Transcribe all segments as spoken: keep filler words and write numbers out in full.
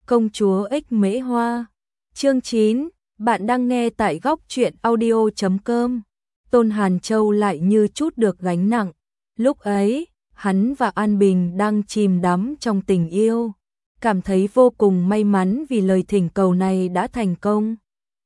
Công chúa ích mễ hoa. Chương chín, bạn đang nghe tại góc truyện audio chấm com. Tôn Hàn Châu lại như chút được gánh nặng. Lúc ấy, hắn và An Bình đang chìm đắm trong tình yêu, cảm thấy vô cùng may mắn vì lời thỉnh cầu này đã thành công.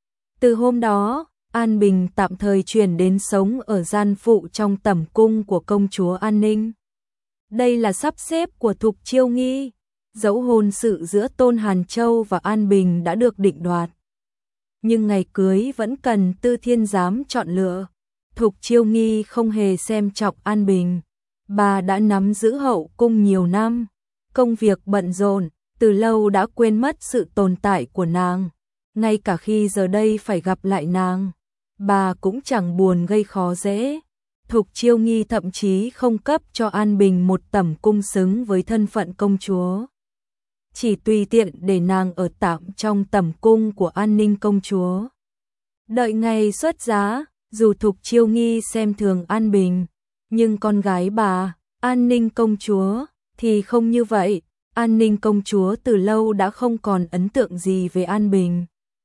Từ hôm đó, An Bình tạm thời chuyển đến sống ở gian phụ trong tẩm cung của công chúa An Ninh. Đây là sắp xếp của Thục Chiêu Nghi. Dẫu hôn sự giữa Tôn Hàn Châu và An Bình đã được định đoạt, nhưng ngày cưới vẫn cần Tư Thiên Giám chọn lựa. Thục Chiêu Nghi không hề xem trọng An Bình. Bà đã nắm giữ hậu cung nhiều năm, công việc bận rộn, từ lâu đã quên mất sự tồn tại của nàng. Ngay cả khi giờ đây phải gặp lại nàng, bà cũng chẳng buồn gây khó dễ. Thục Chiêu Nghi thậm chí không cấp cho An Bình một tẩm cung xứng với thân phận công chúa, chỉ tùy tiện để nàng ở tạm trong tẩm cung của An Ninh công chúa. Đợi ngày xuất giá, dù Thục Chiêu Nghi xem thường An Bình, nhưng con gái bà, An Ninh công chúa, thì không như vậy. An Ninh công chúa từ lâu đã không còn ấn tượng gì về An Bình.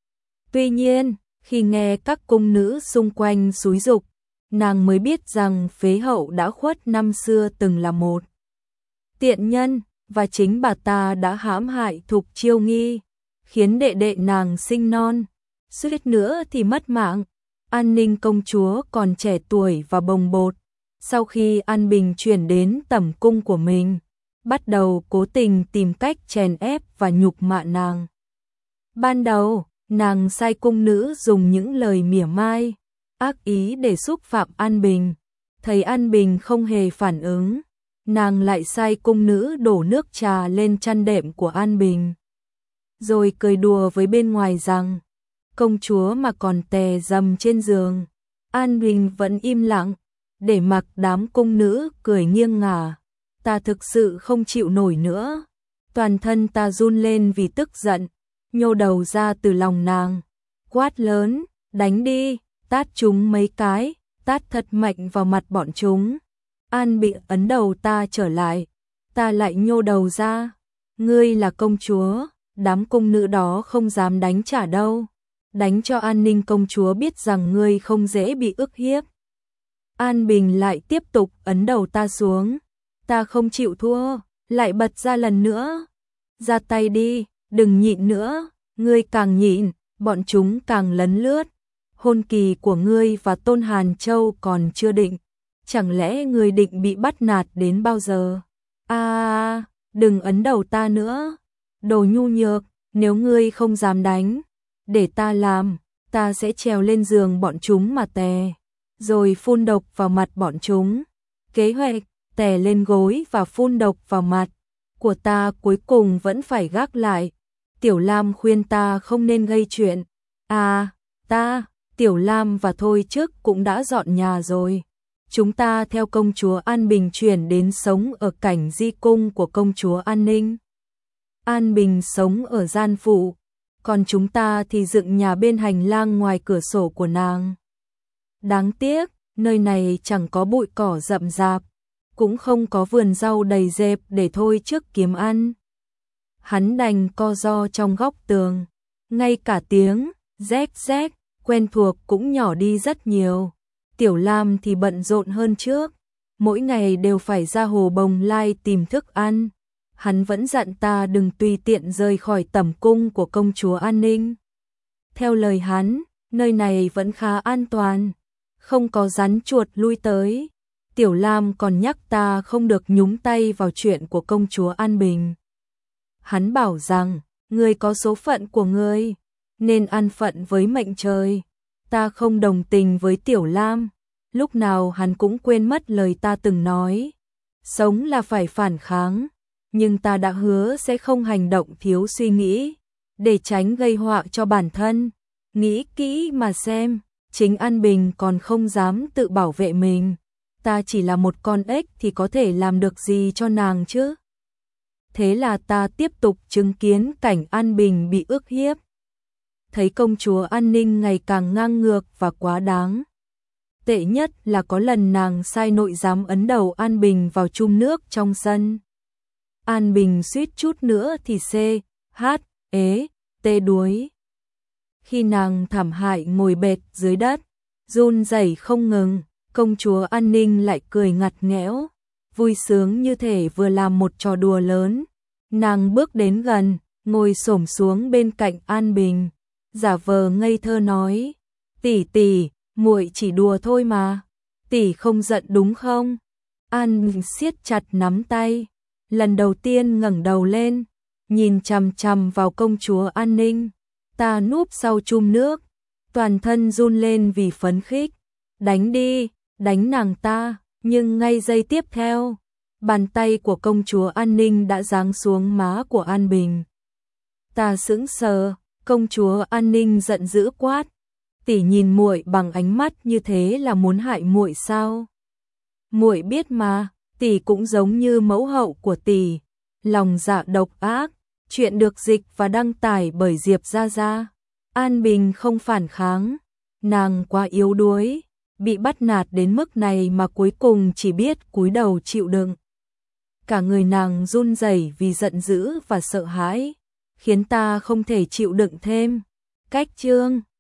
Tuy nhiên, khi nghe các cung nữ xung quanh xúi giục, nàng mới biết rằng phế hậu đã khuất năm xưa từng là một tiện nhân, và chính bà ta đã hãm hại Thục Chiêu Nghi, khiến đệ đệ nàng sinh non, suýt nữa thì mất mạng. An Ninh công chúa còn trẻ tuổi và bồng bột, sau khi An Bình chuyển đến tẩm cung của mình, bắt đầu cố tình tìm cách chèn ép và nhục mạ nàng. Ban đầu, nàng sai cung nữ dùng những lời mỉa mai, ác ý để xúc phạm An Bình. Thấy An Bình không hề phản ứng, nàng lại sai cung nữ đổ nước trà lên chăn đệm của An Bình, rồi cười đùa với bên ngoài rằng công chúa mà còn tè dầm trên giường. An Bình vẫn im lặng, để mặc đám cung nữ cười nghiêng ngả. Ta thực sự không chịu nổi nữa. Toàn thân ta run lên vì tức giận, nhô đầu ra từ lòng nàng, quát lớn, đánh đi, tát chúng mấy cái, tát thật mạnh vào mặt bọn chúng. An Bình ấn đầu ta trở lại, ta lại nhô đầu ra. Ngươi là công chúa, đám cung nữ đó không dám đánh trả đâu. Đánh cho An Ninh công chúa biết rằng ngươi không dễ bị ức hiếp. An Bình lại tiếp tục ấn đầu ta xuống. Ta không chịu thua, lại bật ra lần nữa. Ra tay đi, đừng nhịn nữa. Ngươi càng nhịn, bọn chúng càng lấn lướt. Hôn kỳ của ngươi và Tôn Hàn Châu còn chưa định. Chẳng lẽ ngươi định bị bắt nạt đến bao giờ? À, đừng ấn đầu ta nữa. Đồ nhu nhược, nếu ngươi không dám đánh, để ta làm, ta sẽ trèo lên giường bọn chúng mà tè, rồi phun độc vào mặt bọn chúng. Kế hoạch, tè lên gối và phun độc vào mặt của ta cuối cùng vẫn phải gác lại. Tiểu Lam khuyên ta không nên gây chuyện. À, ta, Tiểu Lam và Thôi Chức cũng đã dọn nhà rồi. Chúng ta theo công chúa An Bình chuyển đến sống ở cảnh di cung của công chúa An Ninh. An Bình sống ở gian phụ, còn chúng ta thì dựng nhà bên hành lang ngoài cửa sổ của nàng. Đáng tiếc, nơi này chẳng có bụi cỏ rậm rạp, cũng không có vườn rau đầy rệp để Thôi Chức kiếm ăn. Hắn đành co ro trong góc tường, ngay cả tiếng rét rét quen thuộc cũng nhỏ đi rất nhiều. Tiểu Lam thì bận rộn hơn trước, mỗi ngày đều phải ra hồ Bồng Lai tìm thức ăn. Hắn vẫn dặn ta đừng tùy tiện rời khỏi tẩm cung của công chúa An Ninh. Theo lời hắn, nơi này vẫn khá an toàn, không có rắn chuột lui tới. Tiểu Lam còn nhắc ta không được nhúng tay vào chuyện của công chúa An Bình. Hắn bảo rằng, ngươi có số phận của ngươi, nên an phận với mệnh trời. Ta không đồng tình với Tiểu Lam, lúc nào hắn cũng quên mất lời ta từng nói. Sống là phải phản kháng, nhưng ta đã hứa sẽ không hành động thiếu suy nghĩ, để tránh gây họa cho bản thân. Nghĩ kỹ mà xem, chính An Bình còn không dám tự bảo vệ mình. Ta chỉ là một con ếch thì có thể làm được gì cho nàng chứ? Thế là ta tiếp tục chứng kiến cảnh An Bình bị ức hiếp. Thấy công chúa An Ninh ngày càng ngang ngược và quá đáng. Tệ nhất là có lần nàng sai nội giám ấn đầu An Bình vào chum nước trong sân. An Bình suýt chút nữa thì C, H, ế, tê đuối. Khi nàng thảm hại ngồi bệt dưới đất, run rẩy không ngừng, công chúa An Ninh lại cười ngặt nghẽo, vui sướng như thể vừa làm một trò đùa lớn. Nàng bước đến gần, ngồi xổm xuống bên cạnh An Bình, giả vờ ngây thơ nói: "Tỷ tỷ, muội chỉ đùa thôi mà, tỷ không giận đúng không?" An Bình siết chặt nắm tay, lần đầu tiên ngẩng đầu lên, nhìn chằm chằm vào công chúa An Ninh. Ta núp sau chum nước, toàn thân run lên vì phấn khích. "Đánh đi, đánh nàng ta!" Nhưng ngay giây tiếp theo, bàn tay của công chúa An Ninh đã giáng xuống má của An Bình. Ta sững sờ, công chúa An Ninh giận dữ quát: "Tỷ nhìn muội bằng ánh mắt như thế là muốn hại muội sao? Muội biết mà, tỷ cũng giống như mẫu hậu của tỷ, lòng dạ độc ác." Chuyện được dịch và đăng tải bởi Diệp Gia Gia. An Bình không phản kháng, nàng quá yếu đuối, bị bắt nạt đến mức này mà cuối cùng chỉ biết cúi đầu chịu đựng. Cả người nàng run rẩy vì giận dữ và sợ hãi, khiến ta không thể chịu đựng thêm. Cách chương